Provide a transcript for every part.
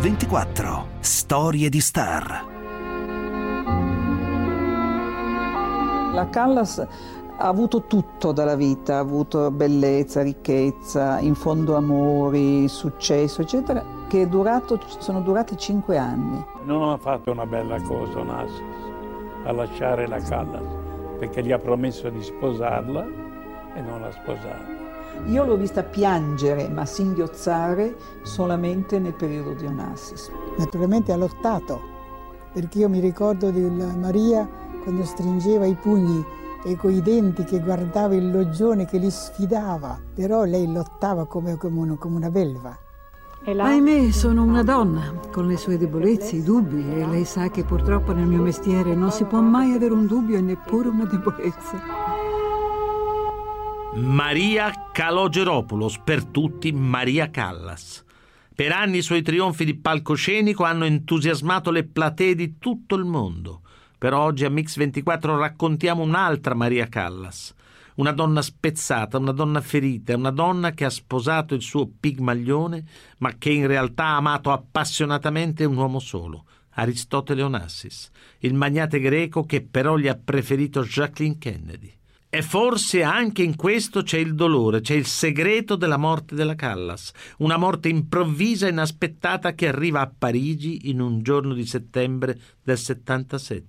24. Storie di star. La Callas ha avuto tutto dalla vita, ha avuto bellezza, ricchezza, in fondo amori, successo, eccetera, che sono durati 5 anni. Non ha fatto una bella cosa Onassis a lasciare la Callas, perché gli ha promesso di sposarla e non l'ha sposata. Io l'ho vista piangere, ma singhiozzare solamente nel periodo di Onassis. Naturalmente ha lottato, perché io mi ricordo di Maria quando stringeva i pugni e coi denti che guardava il loggione che li sfidava, però lei lottava come una belva. Ahimè, sono una donna, con le sue debolezze, i dubbi, e lei sa che purtroppo nel mio mestiere non si può mai avere un dubbio e neppure una debolezza. Maria Kalogeropoulos, per tutti Maria Callas. Per anni i suoi trionfi di palcoscenico hanno entusiasmato le platee di tutto il mondo. Però oggi a Mix24 raccontiamo un'altra Maria Callas, una donna spezzata, una donna ferita, una donna che ha sposato il suo Pigmalione, ma che in realtà ha amato appassionatamente un uomo solo, Aristotele Onassis, il magnate greco che però gli ha preferito Jacqueline Kennedy. E forse anche in questo c'è il dolore, c'è il segreto della morte della Callas, una morte improvvisa e inaspettata che arriva a Parigi in un giorno di settembre del 77.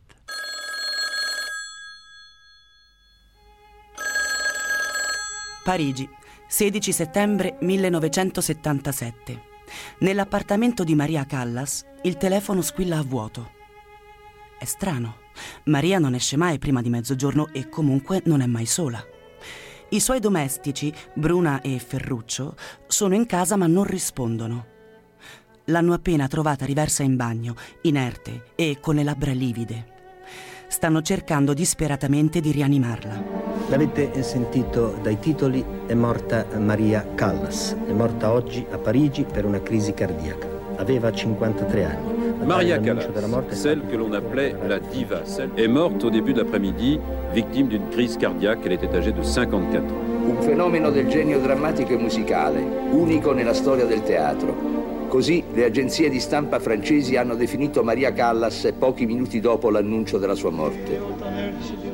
Parigi, 16 settembre 1977. Nell'appartamento di Maria Callas il telefono squilla a vuoto. È strano. Maria non esce mai prima di mezzogiorno e comunque non è mai sola. I suoi domestici, Bruna e Ferruccio, sono in casa ma non rispondono. L'hanno appena trovata riversa in bagno, inerte e con le labbra livide. Stanno cercando disperatamente di rianimarla. L'avete sentito dai titoli, è morta Maria Callas. È morta oggi a Parigi per una crisi cardiaca. Aveva 53 anni. Maria Callas, celle que l'on appelait la diva, est morte au début de l'après-midi, victime d'une crise cardiaque. Elle était âgée de 54 ans. Un fenomeno del genio drammatico e musicale, unico nella storia del teatro. Così le agenzie di stampa francesi hanno definito Maria Callas pochi minuti dopo l'annuncio della sua morte.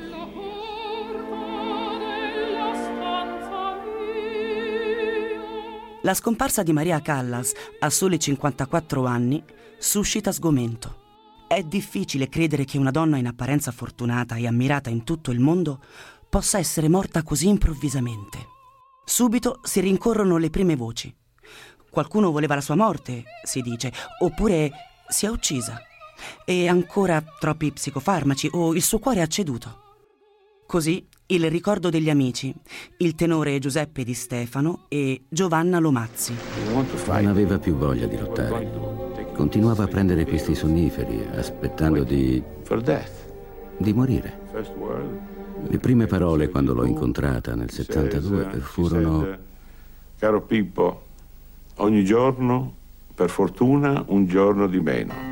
La scomparsa di Maria Callas, a soli 54 anni, suscita sgomento. È difficile credere che una donna in apparenza fortunata e ammirata in tutto il mondo possa essere morta così improvvisamente. Subito si rincorrono le prime voci. Qualcuno voleva la sua morte, si dice, oppure si è uccisa. E ancora troppi psicofarmaci o il suo cuore ha ceduto. Così il ricordo degli amici, il tenore Giuseppe Di Stefano e Giovanna Lomazzi. Non aveva più voglia di lottare. Continuava a prendere questi sonniferi, aspettando di morire. Le prime parole quando l'ho incontrata nel 72 furono: caro Pippo, ogni giorno, per fortuna, un giorno di meno.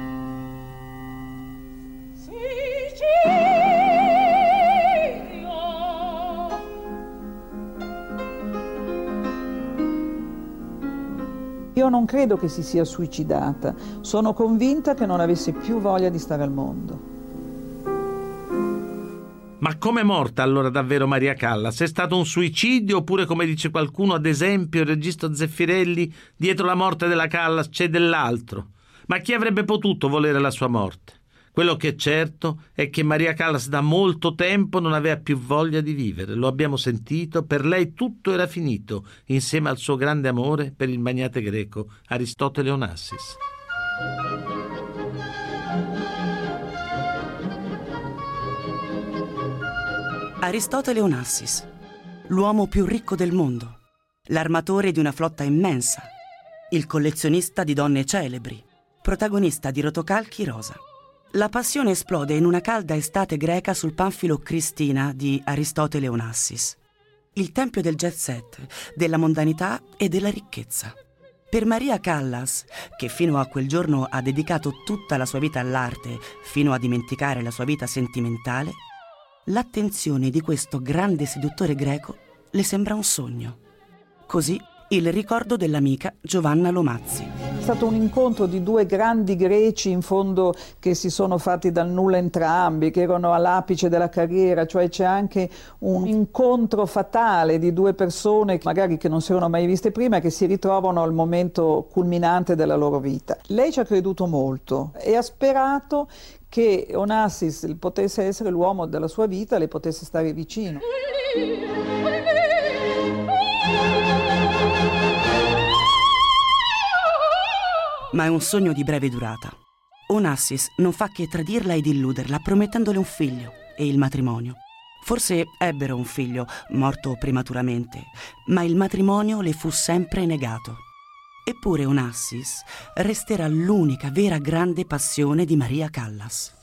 Io non credo che si sia suicidata, sono convinta che non avesse più voglia di stare al mondo. Ma com'è morta allora davvero Maria Callas? È stato un suicidio oppure, come dice qualcuno, ad esempio il regista Zeffirelli, dietro la morte della Callas c'è dell'altro? Ma chi avrebbe potuto volere la sua morte? Quello che è certo è che Maria Callas da molto tempo non aveva più voglia di vivere. Lo abbiamo sentito, per lei tutto era finito, insieme al suo grande amore per il magnate greco Aristotele Onassis. Aristotele Onassis, l'uomo più ricco del mondo, l'armatore di una flotta immensa, il collezionista di donne celebri, protagonista di rotocalchi rosa. La passione esplode in una calda estate greca sul panfilo Cristina di Aristotele Onassis, il tempio del jet set, della mondanità e della ricchezza. Per Maria Callas, che fino a quel giorno ha dedicato tutta la sua vita all'arte, fino a dimenticare la sua vita sentimentale, l'attenzione di questo grande seduttore greco le sembra un sogno. Così il ricordo dell'amica Giovanna Lomazzi. stato un incontro di due grandi greci in fondo che si sono fatti dal nulla entrambi, che erano all'apice della carriera, cioè c'è anche un incontro fatale di due persone magari che non si erano mai viste prima e che si ritrovano al momento culminante della loro vita. Lei ci ha creduto molto e ha sperato che Onassis potesse essere l'uomo della sua vita, le potesse stare vicino. Ma è un sogno di breve durata. Onassis non fa che tradirla ed illuderla, promettendole un figlio e il matrimonio. Forse ebbero un figlio, morto prematuramente, ma il matrimonio le fu sempre negato. Eppure Onassis resterà l'unica vera grande passione di Maria Callas.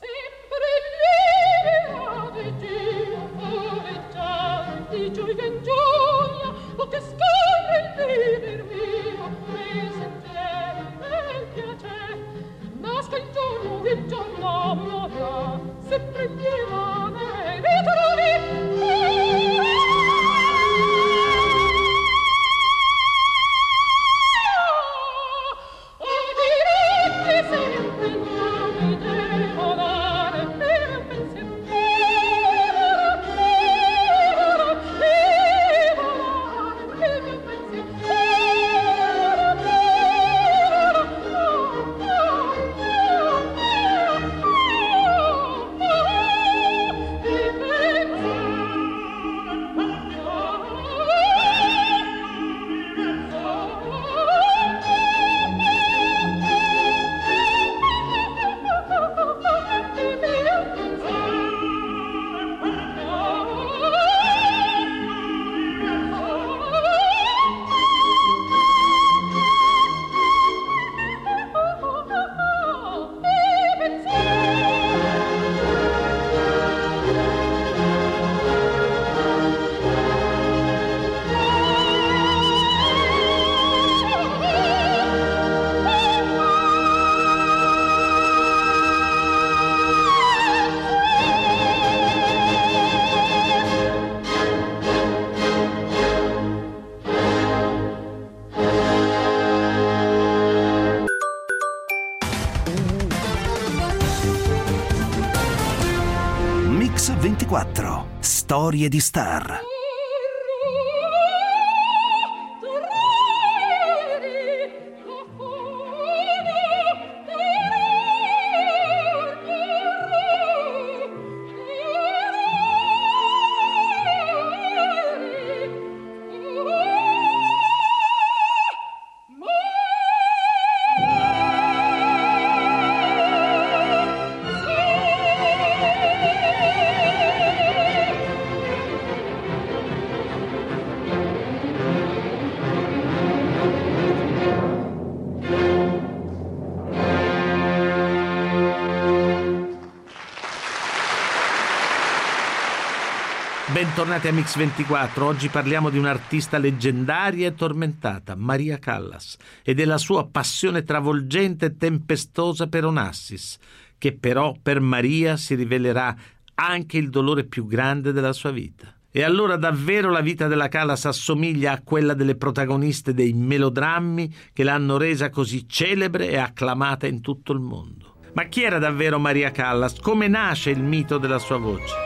Mix 24. Storie di star. Bentornati a Mix 24. Oggi parliamo di un'artista leggendaria e tormentata, Maria Callas, e della sua passione travolgente e tempestosa per Onassis, che però per Maria si rivelerà anche il dolore più grande della sua vita. E allora davvero la vita della Callas assomiglia a quella delle protagoniste dei melodrammi che l'hanno resa così celebre e acclamata in tutto il mondo. Ma chi era davvero Maria Callas? Come nasce il mito della sua voce?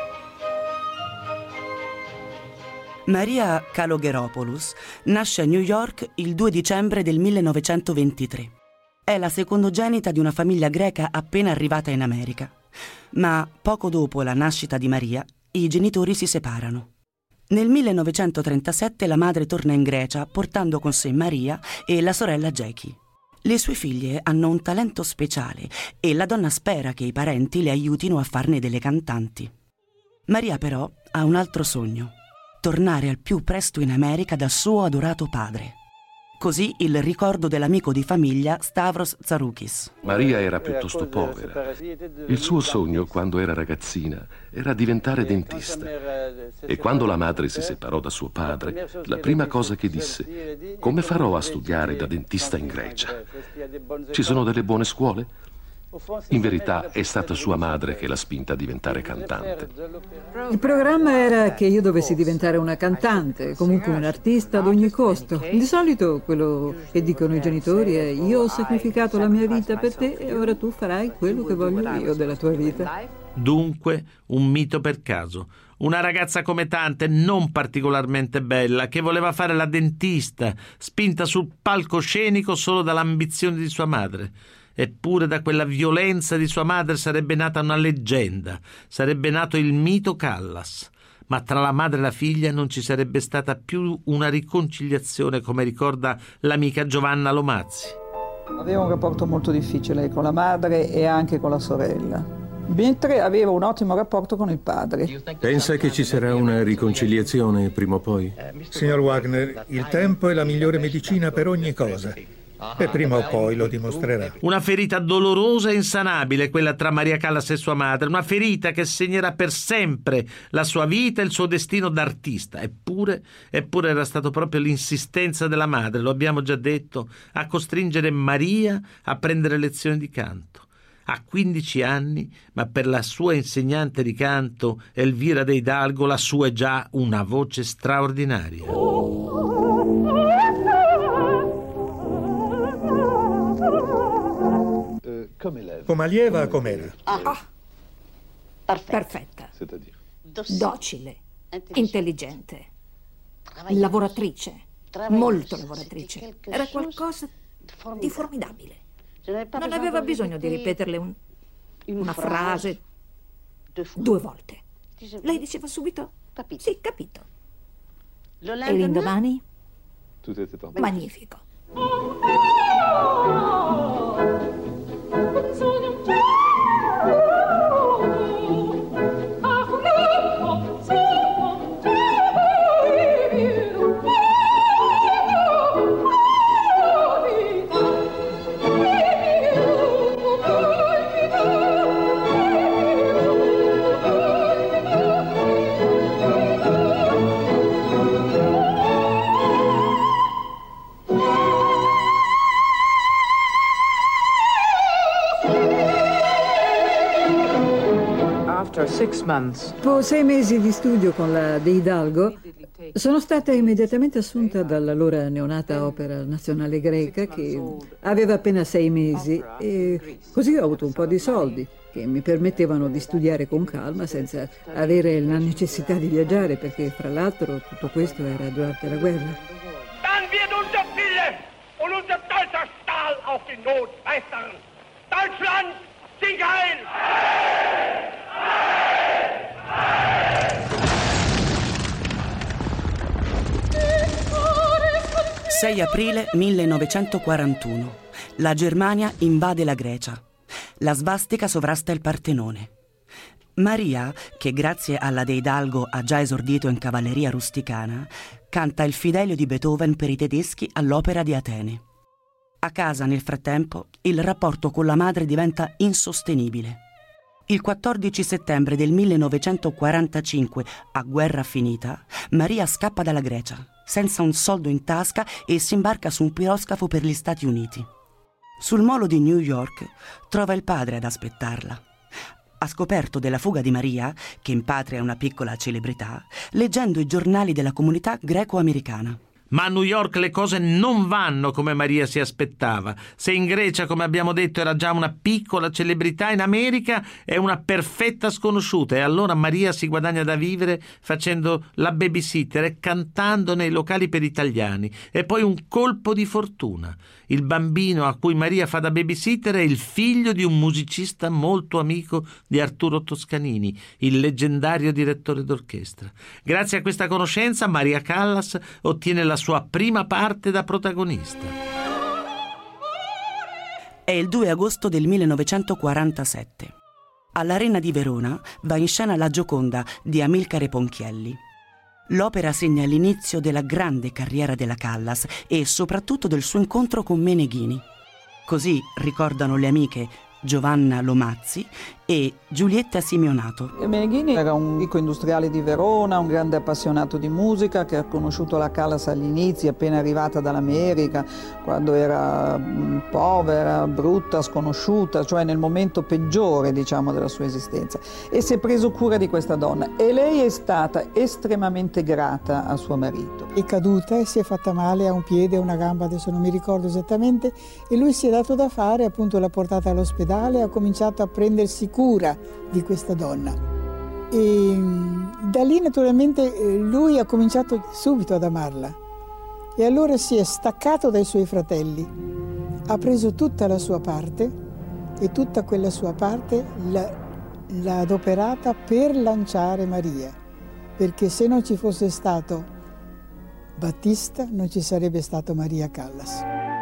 Maria Kalogeropoulos nasce a New York il 2 dicembre del 1923. È la secondogenita di una famiglia greca appena arrivata in America. Ma poco dopo la nascita di Maria, i genitori si separano. Nel 1937 la madre torna in Grecia portando con sé Maria e la sorella Jackie. Le sue figlie hanno un talento speciale e la donna spera che i parenti le aiutino a farne delle cantanti. Maria però ha un altro sogno: tornare al più presto in America dal suo adorato padre. Così il ricordo dell'amico di famiglia Stavros Tsaroukis. Maria era piuttosto povera. Il suo sogno, quando era ragazzina, era diventare dentista. E quando la madre si separò da suo padre, la prima cosa che disse: come farò a studiare da dentista in Grecia? Ci sono delle buone scuole? In verità è stata sua madre che l'ha spinta a diventare cantante. Il programma era che io dovessi diventare una cantante, comunque un artista ad ogni costo. Di solito quello che dicono i genitori è: io ho sacrificato la mia vita per te e ora tu farai quello che voglio io della tua vita. Dunque, un mito per caso. Una ragazza come tante, non particolarmente bella, che voleva fare la dentista, spinta sul palcoscenico solo dall'ambizione di sua madre. Eppure da quella violenza di sua madre sarebbe nata una leggenda, sarebbe nato il mito Callas. Ma tra la madre e la figlia non ci sarebbe stata più una riconciliazione, come ricorda l'amica Giovanna Lomazzi. Aveva un rapporto molto difficile con la madre e anche con la sorella, mentre aveva un ottimo rapporto con il padre. Pensa che ci sarà una riconciliazione prima o poi? Signor Wagner, il tempo è la migliore medicina per ogni cosa. E prima o poi lo dimostrerà. Una ferita dolorosa e insanabile, quella tra Maria Callas e sua madre, una ferita che segnerà per sempre la sua vita e il suo destino d'artista. Eppure era stato proprio l'insistenza della madre, lo abbiamo già detto, a costringere Maria a prendere lezioni di canto. A 15 anni, ma per la sua insegnante di canto, Elvira De Hidalgo, la sua è già una voce straordinaria. Come allieva, com'era? Perfetta. Docile, intelligente, lavoratrice, molto lavoratrice. Era qualcosa di formidabile. Non aveva bisogno di ripeterle una frase 2 volte. Lei diceva subito: sì, capito. E l'indomani? Magnifico. Dopo 6 mesi di studio con la De Hidalgo, sono stata immediatamente assunta dall'allora neonata Opera Nazionale Greca, che aveva appena 6 mesi, e così ho avuto un po' di soldi che mi permettevano di studiare con calma senza avere la necessità di viaggiare, perché fra l'altro tutto questo era durante la guerra. Dann wird unser Wille und unser deutscher Stahl auf die Not meistern. Deutschland, sing heil! 6 aprile 1941. La Germania invade la Grecia. La svastica sovrasta il Partenone. Maria, che grazie alla De Hidalgo ha già esordito in cavalleria rusticana, canta il Fidelio di Beethoven per i tedeschi all'Opera di Atene. A casa, nel frattempo, il rapporto con la madre diventa insostenibile. Il 14 settembre del 1945, a guerra finita, Maria scappa dalla Grecia, senza un soldo in tasca, e si imbarca su un piroscafo per gli Stati Uniti. Sul molo di New York trova il padre ad aspettarla. Ha scoperto della fuga di Maria, che in patria è una piccola celebrità, leggendo i giornali della comunità greco-americana. Ma a New York le cose non vanno come Maria si aspettava. Se in Grecia, come abbiamo detto, era già una piccola celebrità, in America è una perfetta sconosciuta, e allora Maria si guadagna da vivere facendo la babysitter e cantando nei locali per italiani. E poi un colpo di fortuna. Il bambino a cui Maria fa da babysitter è il figlio di un musicista molto amico di Arturo Toscanini, il leggendario direttore d'orchestra. Grazie a questa conoscenza Maria Callas ottiene la sua prima parte da protagonista. È il 2 agosto del 1947. All'Arena di Verona va in scena La Gioconda di Amilcare Ponchielli. L'opera segna l'inizio della grande carriera della Callas e soprattutto del suo incontro con Meneghini. Così ricordano le amiche Giovanna Lomazzi e Giulietta Simeonato. Meneghini era un ricco industriale di Verona, un grande appassionato di musica che ha conosciuto la Callas agli inizi, appena arrivata dall'America, quando era povera, brutta, sconosciuta, cioè nel momento peggiore, diciamo, della sua esistenza, e si è preso cura di questa donna e lei è stata estremamente grata a suo marito. È caduta e si è fatta male a un piede e a una gamba, adesso non mi ricordo esattamente, e lui si è dato da fare, appunto l'ha portata all'ospedale e ha cominciato a prendersi cura di questa donna. E da lì naturalmente lui ha cominciato subito ad amarla e allora si è staccato dai suoi fratelli, ha preso tutta la sua parte e tutta quella sua parte l'ha adoperata per lanciare Maria, perché se non ci fosse stato Battista non ci sarebbe stato Maria Callas.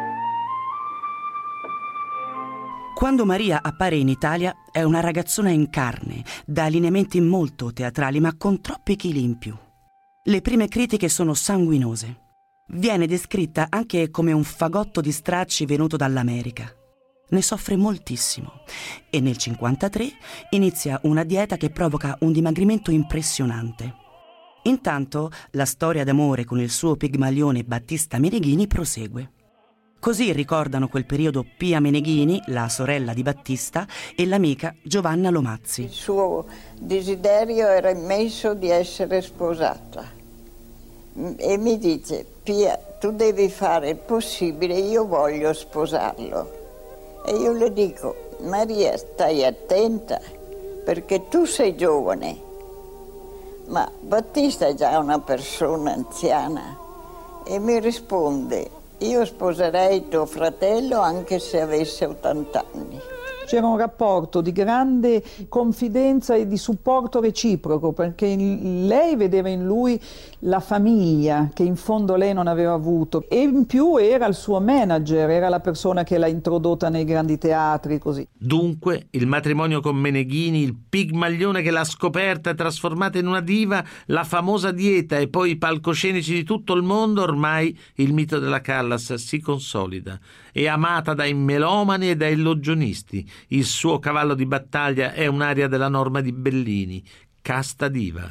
Quando Maria appare in Italia è una ragazzona in carne, da lineamenti molto teatrali ma con troppi chili in più. Le prime critiche sono sanguinose. Viene descritta anche come un fagotto di stracci venuto dall'America. Ne soffre moltissimo e nel 1953 inizia una dieta che provoca un dimagrimento impressionante. Intanto la storia d'amore con il suo pigmalione Battista Meneghini prosegue. Così ricordano quel periodo Pia Meneghini, la sorella di Battista, e l'amica Giovanna Lomazzi. Il suo desiderio era immenso di essere sposata e mi dice: Pia, tu devi fare il possibile, io voglio sposarlo. E io le dico: Maria, stai attenta, perché tu sei giovane, ma Battista è già una persona anziana. E mi risponde: io sposerei tuo fratello anche se avesse 80 anni. C'era un rapporto di grande confidenza e di supporto reciproco, perché lei vedeva in lui la famiglia che in fondo lei non aveva avuto, e in più era il suo manager, era la persona che l'ha introdotta nei grandi teatri, così. Dunque il matrimonio con Meneghini, il pigmaglione che l'ha scoperta e trasformata in una diva, la famosa dieta e poi i palcoscenici di tutto il mondo, ormai il mito della Callas si consolida. È amata dai melomani e dai illogionisti. Il suo cavallo di battaglia è un'aria della Norma di Bellini, Casta diva.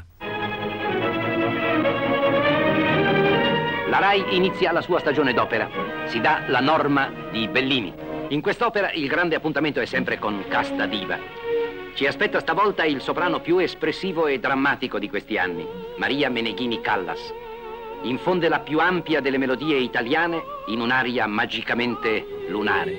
La RAI inizia la sua stagione d'opera. Si dà la Norma di Bellini. In quest'opera il grande appuntamento è sempre con Casta diva. Ci aspetta stavolta il soprano più espressivo e drammatico di questi anni, Maria Meneghini Callas. Infonde la più ampia delle melodie italiane in un'aria magicamente lunare.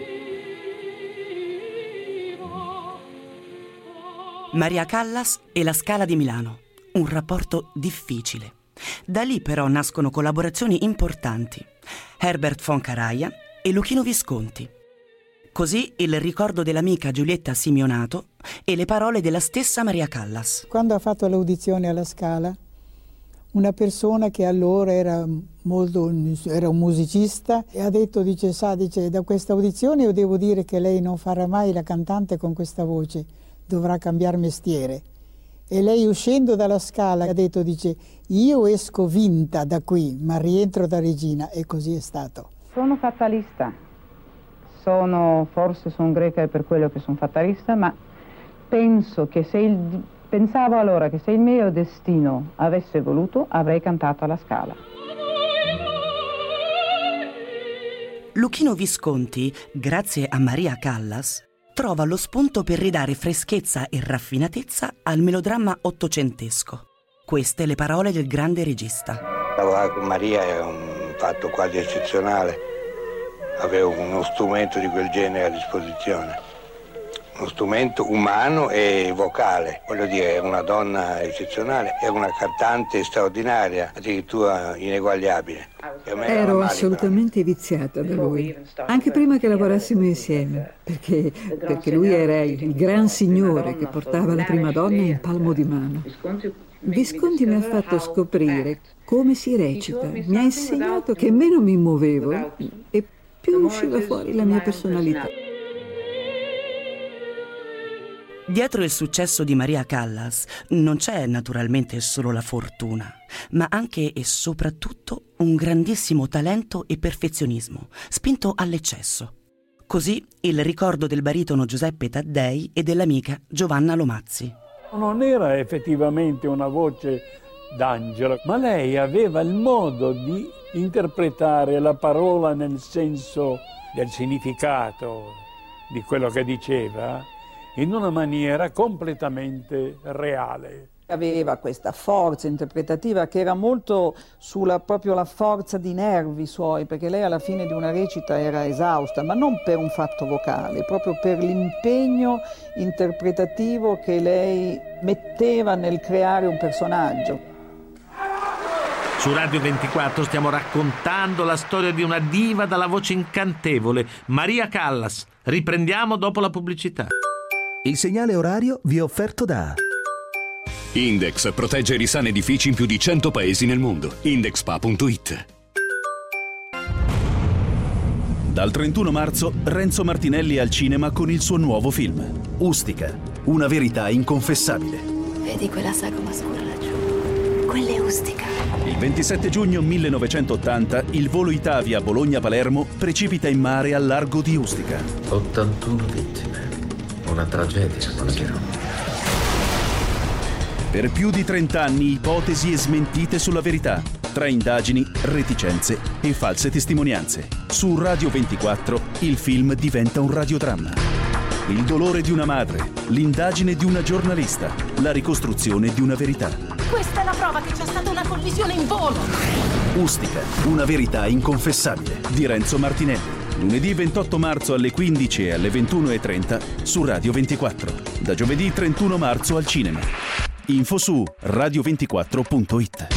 Maria Callas e la Scala di Milano, un rapporto difficile. Da lì però nascono collaborazioni importanti. Herbert von Karajan e Luchino Visconti. Così il ricordo dell'amica Giulietta Simeonato e le parole della stessa Maria Callas. Quando ha fatto l'audizione alla Scala, una persona che allora era un musicista e ha detto, dice, da questa audizione io devo dire che lei non farà mai la cantante con questa voce, dovrà cambiare mestiere. E lei, uscendo dalla Scala, ha detto, dice, io esco vinta da qui, ma rientro da regina, e così è stato. Sono fatalista, forse sono greca e per quello che sono fatalista, ma penso che pensavo allora che se il mio destino avesse voluto, avrei cantato alla Scala. Luchino Visconti, grazie a Maria Callas, trova lo spunto per ridare freschezza e raffinatezza al melodramma ottocentesco. Queste le parole del grande regista. Lavorare con Maria è un fatto quasi eccezionale. Avevo uno strumento di quel genere a disposizione. Uno strumento umano e vocale, voglio dire, è una donna eccezionale, è una cantante straordinaria, addirittura ineguagliabile. Ero assolutamente viziata da lui, anche prima che lavorassimo insieme, perché lui era il gran signore che portava la prima donna in palmo di mano. Visconti mi ha fatto scoprire come si recita, mi ha insegnato che meno mi muovevo e più usciva fuori la mia personalità. Dietro il successo di Maria Callas non c'è naturalmente solo la fortuna, ma anche e soprattutto un grandissimo talento e perfezionismo, spinto all'eccesso. Così il ricordo del baritono Giuseppe Taddei e dell'amica Giovanna Lomazzi. Non era effettivamente una voce d'angelo, ma lei aveva il modo di interpretare la parola nel senso del significato di quello che diceva in una maniera completamente reale. Aveva questa forza interpretativa che era molto proprio la forza di nervi suoi, perché lei alla fine di una recita era esausta, ma non per un fatto vocale, proprio per l'impegno interpretativo che lei metteva nel creare un personaggio. Su Radio 24 stiamo raccontando la storia di una diva dalla voce incantevole, Maria Callas. Riprendiamo dopo la pubblicità. Il segnale orario vi è offerto da Index protegge i risani edifici in più di 100 paesi nel mondo. Indexpa.it. Dal 31 marzo Renzo Martinelli è al cinema con il suo nuovo film, Ustica, una verità inconfessabile. Vedi quella sagoma scura laggiù? Quella è Ustica. Il 27 giugno 1980 il volo Itavia Bologna-Palermo precipita in mare al largo di Ustica. 81 vittime. Una tragedia, Monachino. Per più di 30 anni ipotesi e smentite sulla verità, tra indagini, reticenze e false testimonianze. Su Radio 24 il film diventa un radiodramma. Il dolore di una madre, l'indagine di una giornalista, la ricostruzione di una verità. Questa è la prova che c'è stata una collisione in volo. Ustica, una verità inconfessabile, di Renzo Martinelli. Lunedì 28 marzo alle 15 e alle 21:30 su Radio 24. Da giovedì 31 marzo al cinema. Info su radio24.it.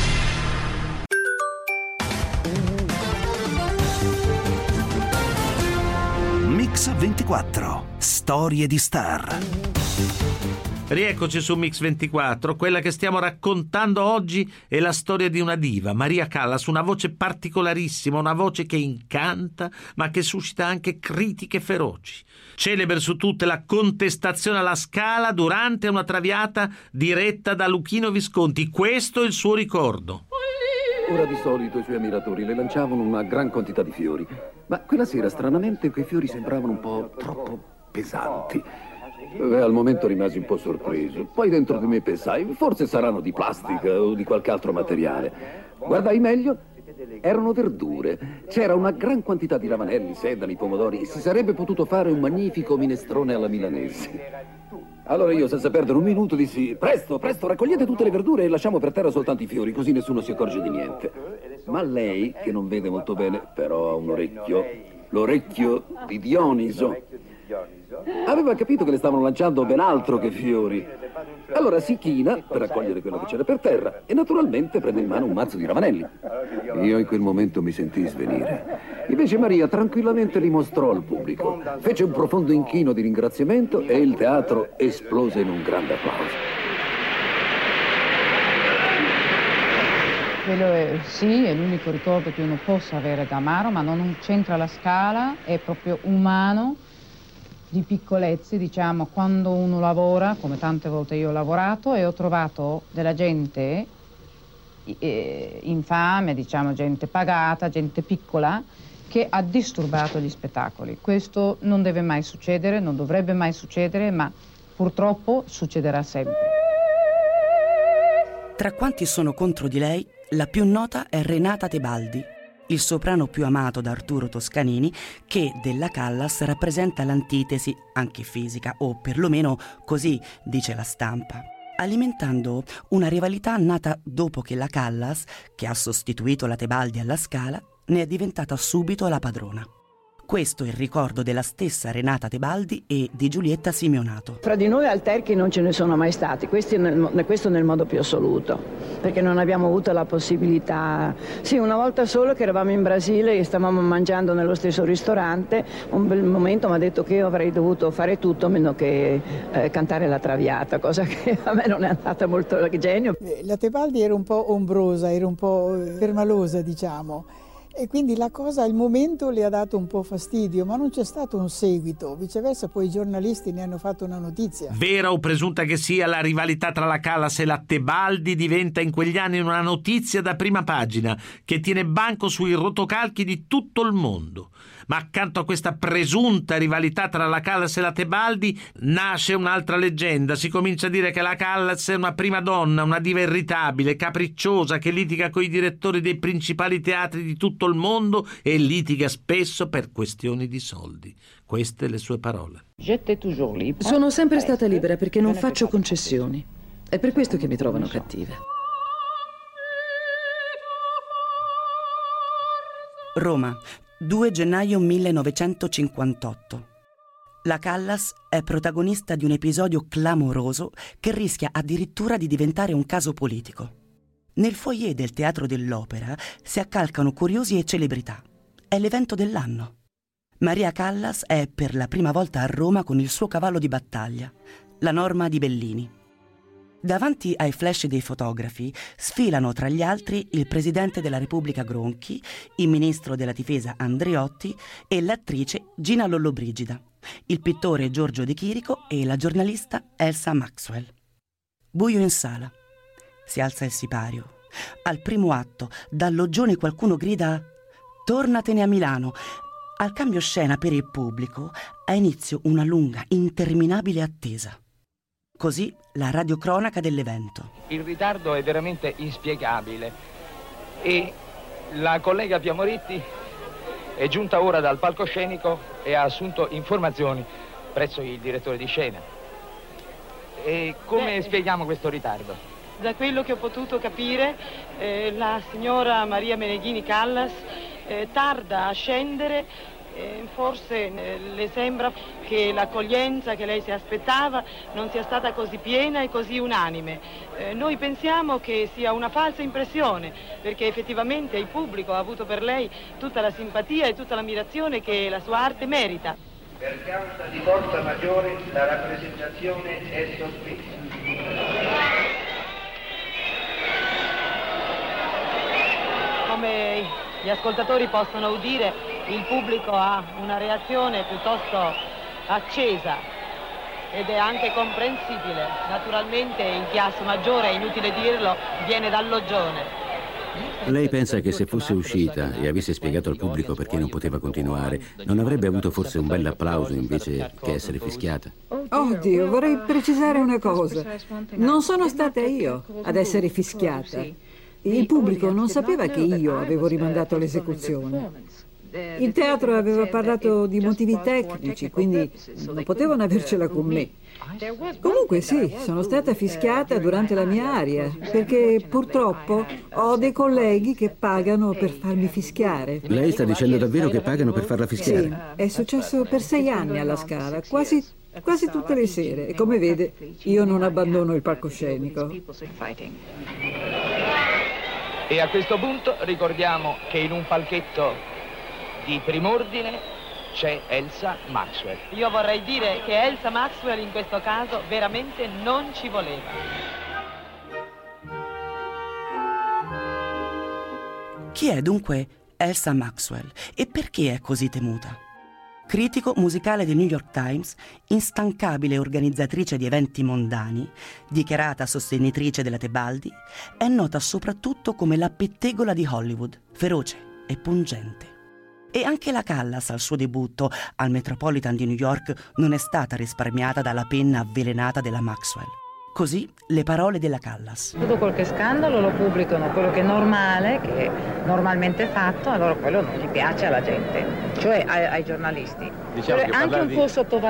Mix 24. Storie di star. Rieccoci su Mix 24. Quella che stiamo raccontando oggi è la storia di una diva, Maria Callas, una voce particolarissima, una voce che incanta ma che suscita anche critiche feroci. Celebre su tutte la contestazione alla Scala durante una traviata diretta da Luchino Visconti. Questo è il suo ricordo. Ora di solito i suoi ammiratori le lanciavano una gran quantità di fiori, ma quella sera stranamente quei fiori sembravano un po' troppo pesanti. Al momento rimasi un po' sorpreso. Poi dentro di me pensai, forse saranno di plastica o di qualche altro materiale. Guardai meglio, erano verdure. C'era una gran quantità di ravanelli, sedani, pomodori. Si sarebbe potuto fare un magnifico minestrone alla milanese. Allora io, senza perdere un minuto, dissi, presto, presto, raccogliete tutte le verdure e lasciamo per terra soltanto i fiori, così nessuno si accorge di niente. Ma lei, che non vede molto bene, però ha un orecchio, l'orecchio di Dioniso, aveva capito che le stavano lanciando ben altro che fiori. Allora si china per raccogliere quello che c'era per terra e naturalmente prende in mano un mazzo di ravanelli. Io in quel momento mi sentii svenire. Invece Maria tranquillamente li mostrò al pubblico. Fece un profondo inchino di ringraziamento e il teatro esplose in un grande applauso. Quello sì, è l'unico ricordo che uno possa avere da Amaro, ma non c'entra la Scala, è proprio umano, di piccolezze, diciamo, quando uno lavora, come tante volte io ho lavorato, e ho trovato della gente infame, diciamo, gente pagata, gente piccola, che ha disturbato gli spettacoli. Questo non deve mai succedere, non dovrebbe mai succedere, ma purtroppo succederà sempre. Tra quanti sono contro di lei, la più nota è Renata Tebaldi, il soprano più amato da Arturo Toscanini, che della Callas rappresenta l'antitesi, anche fisica, o perlomeno così dice la stampa, alimentando una rivalità nata dopo che la Callas, che ha sostituito la Tebaldi alla Scala, ne è diventata subito la padrona. Questo è il ricordo della stessa Renata Tebaldi e di Giulietta Simeonato. Fra di noi alterchi non ce ne sono mai stati, questo nel modo più assoluto, perché non abbiamo avuto la possibilità. Sì, una volta solo che eravamo in Brasile e stavamo mangiando nello stesso ristorante, un bel momento mi ha detto che io avrei dovuto fare tutto meno che cantare la Traviata, cosa che a me non è andata molto genio. La Tebaldi era un po' ombrosa, era un po' permalosa, diciamo. E quindi la cosa al momento le ha dato un po' fastidio, ma non c'è stato un seguito. Viceversa poi i giornalisti ne hanno fatto una notizia. Vera o presunta che sia, la rivalità tra la Callas e la Tebaldi diventa in quegli anni una notizia da prima pagina che tiene banco sui rotocalchi di tutto il mondo. Ma accanto a questa presunta rivalità tra la Callas e la Tebaldi nasce un'altra leggenda. Si comincia a dire che la Callas è una prima donna, una diva irritabile, capricciosa, che litiga coi direttori dei principali teatri di tutto il mondo e litiga spesso per questioni di soldi. Queste le sue parole. Sono sempre stata libera perché non faccio concessioni. È per questo che mi trovano cattiva. Roma, 2 gennaio 1958. La Callas è protagonista di un episodio clamoroso che rischia addirittura di diventare un caso politico. Nel foyer del Teatro dell'Opera si accalcano curiosi e celebrità. È l'evento dell'anno. Maria Callas è per la prima volta a Roma con il suo cavallo di battaglia, la Norma di Bellini. Davanti ai flash dei fotografi sfilano tra gli altri il presidente della Repubblica Gronchi, il ministro della difesa Andreotti e l'attrice Gina Lollobrigida, il pittore Giorgio De Chirico e la giornalista Elsa Maxwell. Buio in sala. Si alza il sipario. Al primo atto, dal loggione qualcuno grida «Tornatene a Milano». Al cambio scena per il pubblico ha inizio una lunga, interminabile attesa. Così la radiocronaca dell'evento. Il ritardo è veramente inspiegabile e la collega Piamoretti è giunta ora dal palcoscenico e ha assunto informazioni presso il direttore di scena. E come spieghiamo questo ritardo? Da quello che ho potuto capire, la signora Maria Meneghini Callas tarda a scendere. Forse le sembra che l'accoglienza che lei si aspettava non sia stata così piena e così unanime. Noi pensiamo che sia una falsa impressione, perché effettivamente il pubblico ha avuto per lei tutta la simpatia e tutta l'ammirazione che la sua arte merita. Per causa di forza maggiore la rappresentazione è sospesa. Come gli ascoltatori possono udire, il pubblico ha una reazione piuttosto accesa ed è anche comprensibile. Naturalmente il chiasso maggiore, è inutile dirlo, viene dal loggione. Lei pensa che se fosse uscita e avesse spiegato al pubblico perché non poteva continuare, non avrebbe avuto forse un bel applauso invece che essere fischiata? Oddio, vorrei precisare una cosa. Non sono stata io ad essere fischiata. Il pubblico non sapeva che io avevo rimandato l'esecuzione. Il teatro aveva parlato di motivi tecnici, quindi non potevano avercela con me. Comunque sì, sono stata fischiata durante la mia aria, perché purtroppo ho dei colleghi che pagano per farmi fischiare. Lei sta dicendo davvero che pagano per farla fischiare? Sì, è successo per 6 anni alla Scala, quasi tutte le sere. E come vede, io non abbandono il palcoscenico. E a questo punto ricordiamo che in un palchetto di prim'ordine c'è Elsa Maxwell. Io vorrei dire che Elsa Maxwell in questo caso veramente non ci voleva. Chi è dunque Elsa Maxwell e perché è così temuta? Critico musicale del New York Times, instancabile organizzatrice di eventi mondani, dichiarata sostenitrice della Tebaldi, è nota soprattutto come la pettegola di Hollywood, feroce e pungente. E anche la Callas al suo debutto al Metropolitan di New York non è stata risparmiata dalla penna avvelenata della Maxwell. Così le parole della Callas. Tutto qualche scandalo lo pubblicano, quello che è normale, che è normalmente fatto, allora quello non gli piace alla gente, cioè ai giornalisti. Diciamo che anche un po'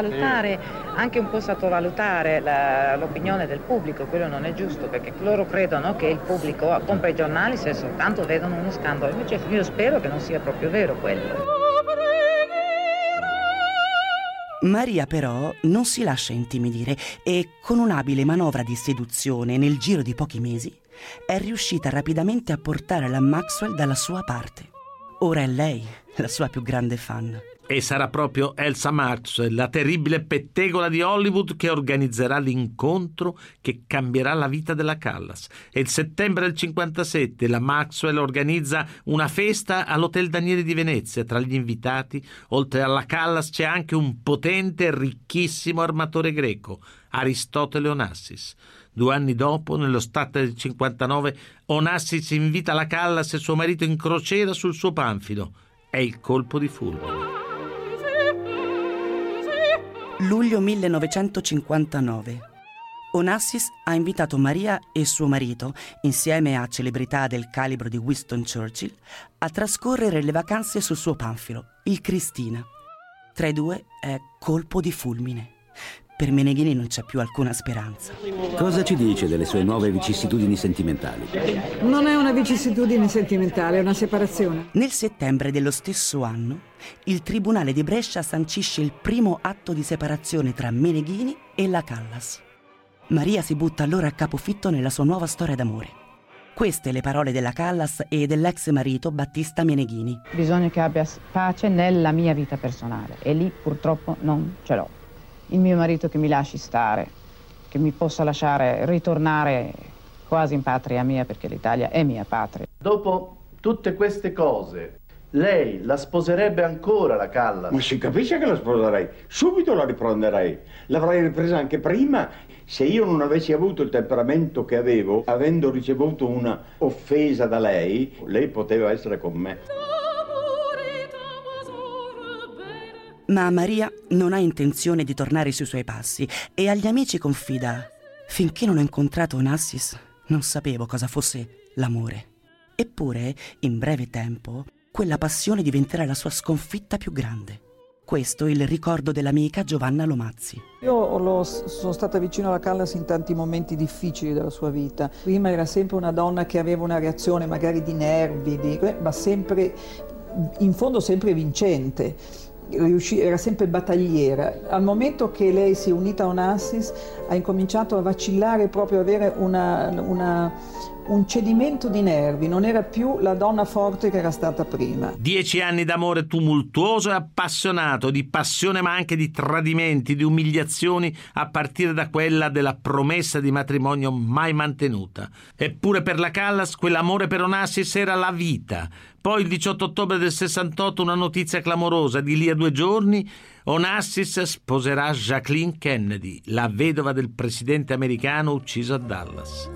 sottovalutare l'opinione del pubblico, quello non è giusto, perché loro credono che il pubblico compra i giornali se soltanto vedono uno scandalo, invece io spero che non sia proprio vero quello. Maria però non si lascia intimidire e con un'abile manovra di seduzione nel giro di pochi mesi è riuscita rapidamente a portare la Maxwell dalla sua parte. Ora è lei la sua più grande fan. E sarà proprio Elsa Maxwell, la terribile pettegola di Hollywood, che organizzerà l'incontro che cambierà la vita della Callas. E il settembre del 57 la Maxwell organizza una festa all'Hotel Danieli di Venezia. Tra gli invitati, oltre alla Callas, c'è anche un potente e ricchissimo armatore greco, Aristotele Onassis. 2 anni dopo, nell'estate del 59, Onassis invita la Callas e suo marito in crociera sul suo panfilo. È il colpo di fulmine. Luglio 1959. Onassis ha invitato Maria e suo marito, insieme a celebrità del calibro di Winston Churchill, a trascorrere le vacanze sul suo panfilo, il Cristina. Tra i due è colpo di fulmine. Per Meneghini non c'è più alcuna speranza. Cosa ci dice delle sue nuove vicissitudini sentimentali? Non è una vicissitudine sentimentale, è una separazione. Nel settembre dello stesso anno, il Tribunale di Brescia sancisce il primo atto di separazione tra Meneghini e la Callas. Maria si butta allora a capofitto nella sua nuova storia d'amore. Queste le parole della Callas e dell'ex marito Battista Meneghini. Bisogna che abbia pace nella mia vita personale e lì purtroppo non ce l'ho. Il mio marito che mi lasci stare, che mi possa lasciare ritornare quasi in patria mia, perché l'Italia è mia patria. Dopo tutte queste cose, lei la sposerebbe ancora, la Callas? Ma si capisce che la sposerei, subito la riprenderei. L'avrei ripresa anche prima. Se io non avessi avuto il temperamento che avevo, avendo ricevuto una offesa da lei poteva essere con me. Ma Maria non ha intenzione di tornare sui suoi passi e agli amici confida: finché non ho incontrato Onassis non sapevo cosa fosse l'amore. Eppure, in breve tempo, quella passione diventerà la sua sconfitta più grande. Questo è il ricordo dell'amica Giovanna Lomazzi. Io sono stata vicino alla Callas in tanti momenti difficili della sua vita. Prima era sempre una donna che aveva una reazione magari di nervi, ma sempre, in fondo sempre vincente. Era sempre battagliera. Al momento che lei si è unita a Onassis ha incominciato a vacillare, proprio avere un cedimento di nervi, non era più la donna forte che era stata prima. 10 anni d'amore tumultuoso e appassionato, di passione ma anche di tradimenti, di umiliazioni, a partire da quella della promessa di matrimonio mai mantenuta. Eppure per la Callas quell'amore per Onassis era la vita. Poi il 18 ottobre del 68 una notizia clamorosa: di lì a 2 giorni Onassis sposerà Jacqueline Kennedy, la vedova del presidente americano ucciso a Dallas.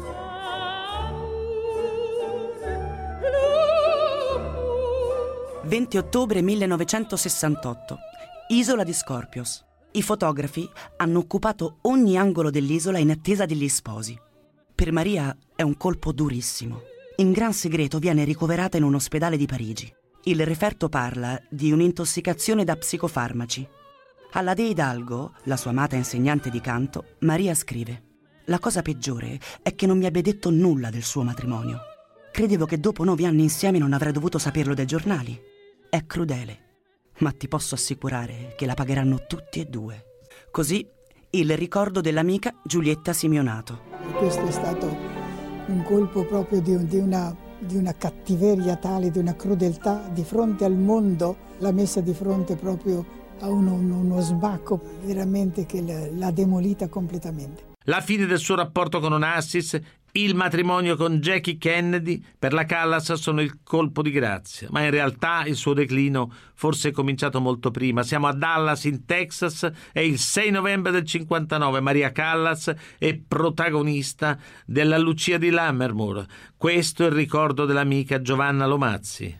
– 20 ottobre 1968. Isola di Scorpios. I fotografi hanno occupato ogni angolo dell'isola in attesa degli sposi. Per Maria è un colpo durissimo. In gran segreto viene ricoverata in un ospedale di Parigi. Il referto parla di un'intossicazione da psicofarmaci. Alla De Hidalgo, la sua amata insegnante di canto, Maria scrive: la cosa peggiore è che non mi abbia detto nulla del suo matrimonio. Credevo che dopo 9 anni insieme non avrei dovuto saperlo dai giornali. È crudele, ma ti posso assicurare che la pagheranno tutti e 2. Così il ricordo dell'amica Giulietta Simeonato. Questo è stato un colpo proprio di una cattiveria tale, di una crudeltà di fronte al mondo, l'ha messa di fronte proprio a uno sbacco veramente che l'ha demolita completamente. La fine del suo rapporto con Onassis, il matrimonio con Jackie Kennedy, per la Callas sono il colpo di grazia, ma in realtà il suo declino forse è cominciato molto prima. Siamo a Dallas, in Texas, è il 6 novembre del 59. Maria Callas è protagonista della Lucia di Lammermoor. Questo è il ricordo dell'amica Giovanna Lomazzi.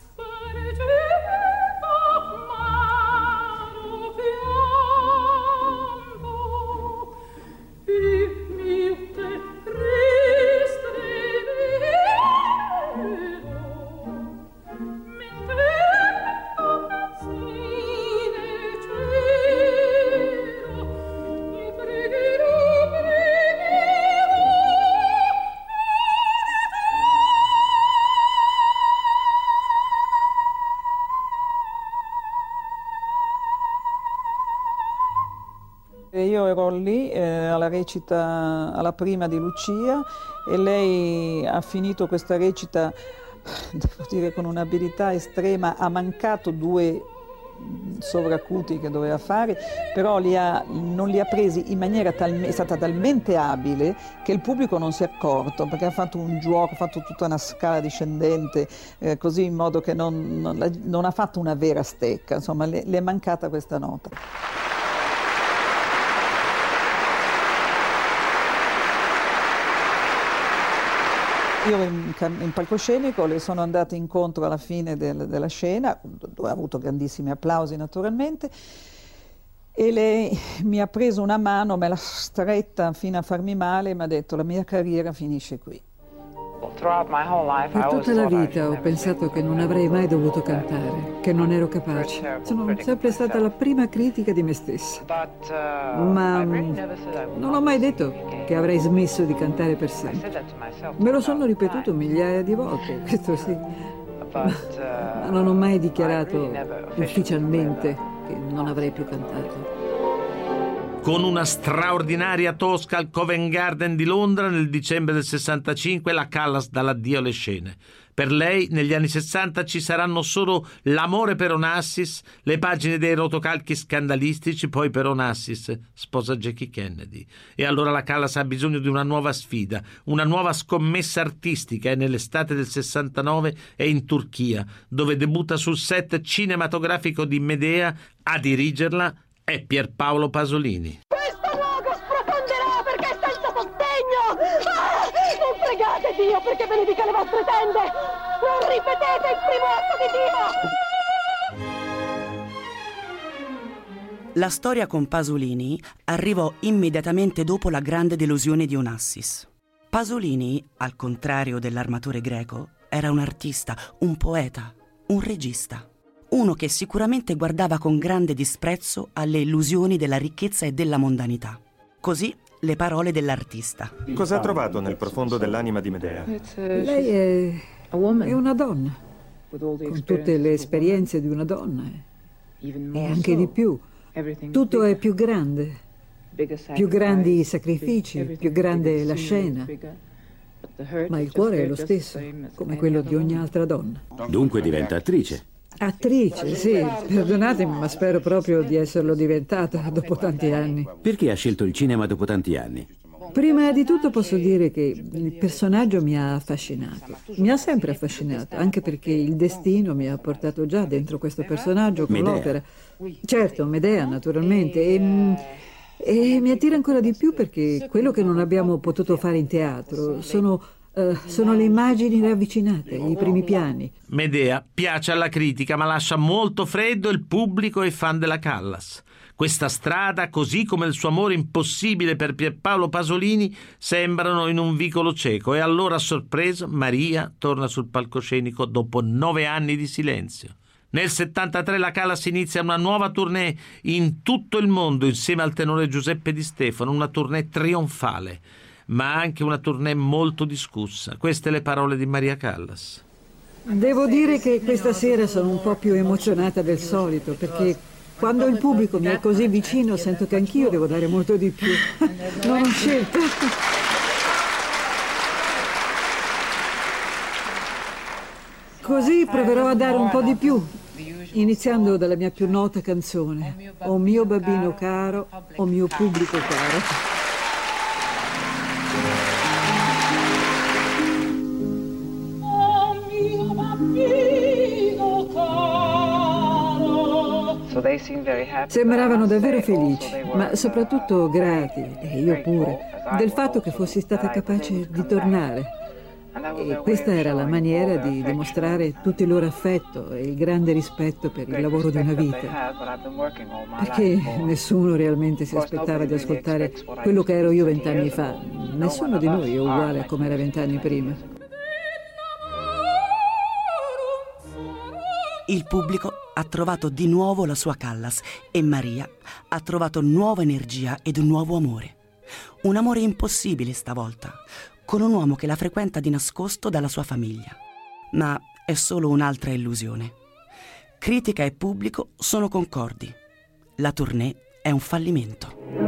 Io ero lì alla recita, alla prima di Lucia, e lei ha finito questa recita, devo dire, con un'abilità estrema. Ha mancato 2 sovracuti che doveva fare, però non li ha presi in maniera è stata talmente abile che il pubblico non si è accorto, perché ha fatto un gioco, ha fatto tutta una scala discendente, così in modo che non ha fatto una vera stecca, insomma le è mancata questa nota. Io in palcoscenico le sono andata incontro alla fine della scena, dove ha avuto grandissimi applausi naturalmente, e lei mi ha preso una mano, me l'ha stretta fino a farmi male e mi ha detto: la mia carriera finisce qui. Per tutta la vita ho pensato che non avrei mai dovuto cantare, che non ero capace. Sono sempre stata la prima critica di me stessa. Ma non ho mai detto che avrei smesso di cantare per sempre. Me lo sono ripetuto migliaia di volte, questo sì. Ma non ho mai dichiarato ufficialmente che non avrei più cantato. Con una straordinaria Tosca al Covent Garden di Londra nel dicembre del 65, la Callas dà l'addio alle scene. Per lei negli anni 60 ci saranno solo l'amore per Onassis, le pagine dei rotocalchi scandalistici, poi per Onassis sposa Jackie Kennedy. E allora la Callas ha bisogno di una nuova sfida, una nuova scommessa artistica, e nell'estate del 69 è in Turchia, dove debutta sul set cinematografico di Medea. A dirigerla è Pierpaolo Pasolini. Questo luogo sprofonderà perché è senza sostegno! Non pregate Dio perché benedica le vostre tende! Non ripetete il primo atto di Dio! La storia con Pasolini arrivò immediatamente dopo la grande delusione di Onassis. Pasolini, al contrario dell'armatore greco, era un artista, un poeta, un regista. Uno che sicuramente guardava con grande disprezzo alle illusioni della ricchezza e della mondanità. Così le parole dell'artista. Cosa ha trovato nel profondo dell'anima di Medea? Lei è una donna, con tutte le esperienze di una donna, e anche di più. Tutto è più grande, più grandi i sacrifici, più grande la scena. Ma il cuore è lo stesso, come quello di ogni altra donna. Dunque diventa attrice. Attrice, sì, perdonatemi, ma spero proprio di esserlo diventata dopo tanti anni. Perché ha scelto il cinema dopo tanti anni? Prima di tutto posso dire che il personaggio mi ha affascinato. Mi ha sempre affascinato, anche perché il destino mi ha portato già dentro questo personaggio con l'opera. Certo, Medea, naturalmente. E mi attira ancora di più perché quello che non abbiamo potuto fare in teatro sono le immagini ravvicinate, i primi piani. Medea piace alla critica, ma lascia molto freddo il pubblico e i fan della Callas. Questa strada, così come il suo amore impossibile per Pierpaolo Pasolini, sembrano in un vicolo cieco, e allora, a sorpresa, Maria torna sul palcoscenico dopo 9 anni di silenzio. Nel 73 la Callas inizia una nuova tournée in tutto il mondo insieme al tenore Giuseppe Di Stefano, una tournée trionfale, ma anche una tournée molto discussa. Queste le parole di Maria Callas. Devo dire che questa sera sono un po' più emozionata del solito, perché quando il pubblico mi è così vicino sento che anch'io devo dare molto di più. Non ho scelta. Così proverò a dare un po' di più, iniziando dalla mia più nota canzone, O mio bambino caro, o mio pubblico caro. Sembravano davvero felici, ma soprattutto grati, e io pure, del fatto che fossi stata capace di tornare. E questa era la maniera di dimostrare tutto il loro affetto e il grande rispetto per il lavoro di una vita. Perché nessuno realmente si aspettava di ascoltare quello che ero io 20 anni fa. Nessuno di noi è uguale a come era 20 anni prima. Il pubblico ha trovato di nuovo la sua Callas e Maria ha trovato nuova energia ed un nuovo amore. Un amore impossibile stavolta, con un uomo che la frequenta di nascosto dalla sua famiglia. Ma è solo un'altra illusione. Critica e pubblico sono concordi. La tournée è un fallimento.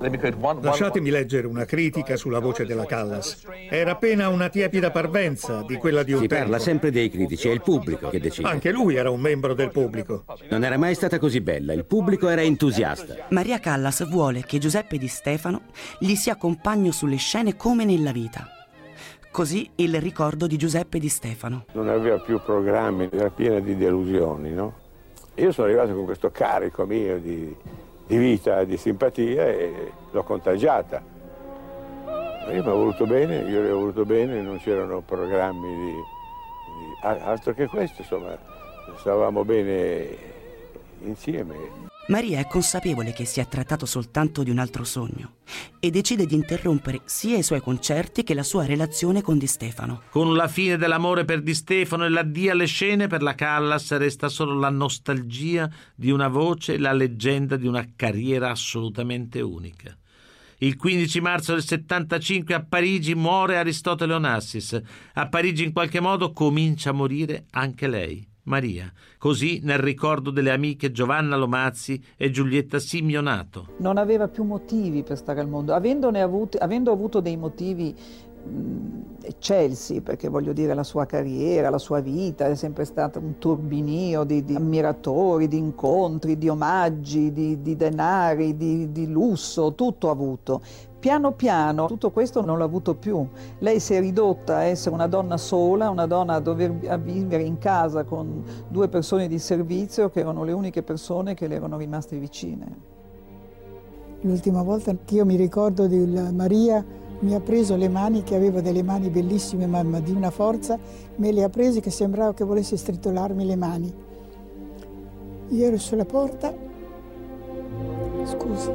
Lasciatemi leggere una critica sulla voce della Callas. Era appena una tiepida parvenza di quella di un Si tempo. parla sempre dei critici, è il pubblico che decide. Anche lui era un membro del pubblico. Non era mai stata così bella, il pubblico era entusiasta. Maria Callas vuole che Giuseppe Di Stefano gli sia compagno sulle scene come nella vita. Così il ricordo di Giuseppe Di Stefano. Non aveva più programmi, era piena di delusioni, no? Io sono arrivato con questo carico mio di vita, di simpatia e l'ho contagiata. Io mi ho voluto bene, io le ho voluto bene, non c'erano programmi altro che questo, insomma, stavamo bene insieme. Maria è consapevole che si è trattato soltanto di un altro sogno e decide di interrompere sia i suoi concerti che la sua relazione con Di Stefano. Con la fine dell'amore per Di Stefano e l'addio alle scene, per la Callas resta solo la nostalgia di una voce e la leggenda di una carriera assolutamente unica. Il 15 marzo del 75 a Parigi muore Aristotele Onassis. A Parigi in qualche modo comincia a morire anche lei, Maria, così nel ricordo delle amiche Giovanna Lomazzi e Giulietta Simionato. Non aveva più motivi per stare al mondo, avendo avuto dei motivi eccelsi, perché voglio dire la sua carriera, la sua vita è sempre stata un turbinio di ammiratori, di incontri, di omaggi, di denari, di lusso, tutto ha avuto. Piano piano tutto questo non l'ha avuto più. Lei si è ridotta a essere una donna sola, una donna a vivere in casa con 2 persone di servizio che erano le uniche persone che le erano rimaste vicine. L'ultima volta che io mi ricordo di Maria mi ha preso le mani, che aveva delle mani bellissime ma di una forza, me le ha prese che sembrava che volesse stritolarmi le mani. Io ero sulla porta, scusi.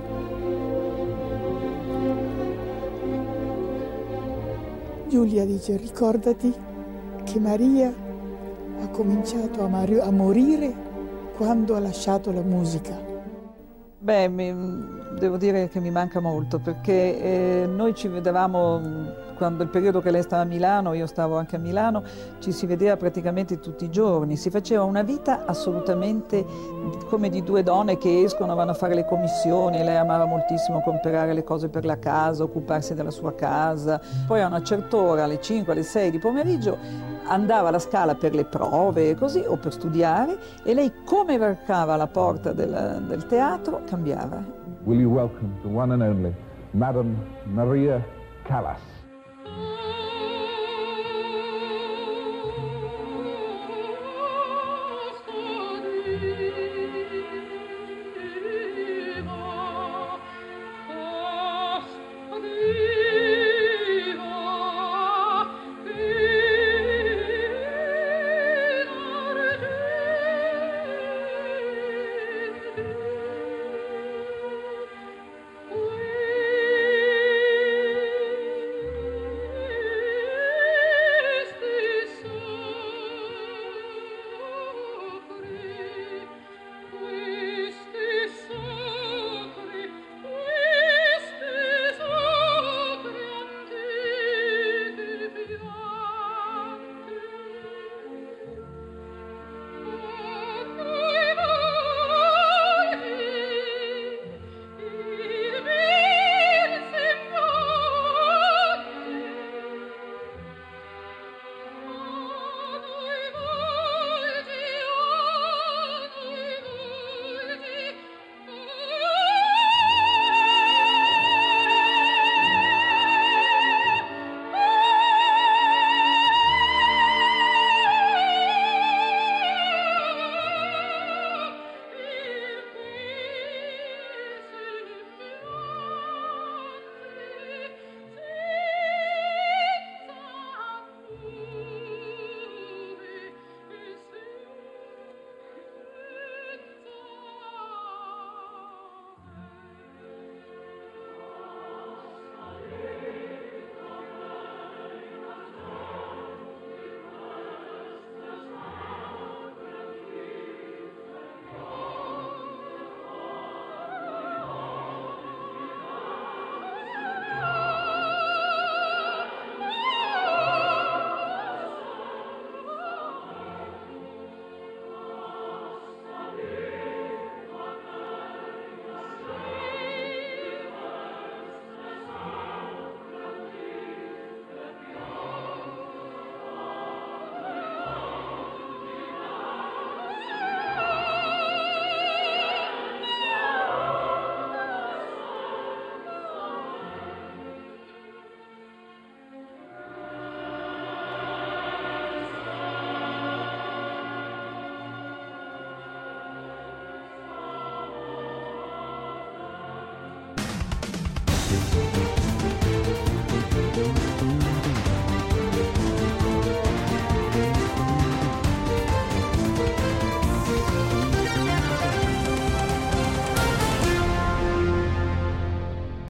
Giulia dice, ricordati che Maria ha cominciato a morire quando ha lasciato la musica. Beh, devo dire che mi manca molto, perché noi ci vedevamo, quando il periodo che lei stava a Milano, io stavo anche a Milano, ci si vedeva praticamente tutti i giorni, si faceva una vita assolutamente come di 2 donne che escono, vanno a fare le commissioni, lei amava moltissimo comprare le cose per la casa, occuparsi della sua casa, poi a una certa ora, alle 5, alle 6 di pomeriggio, andava alla Scala per le prove così, o per studiare, e lei come varcava la porta del teatro cambiava. Will you welcome the one and only Madame Maria Callas? Callas.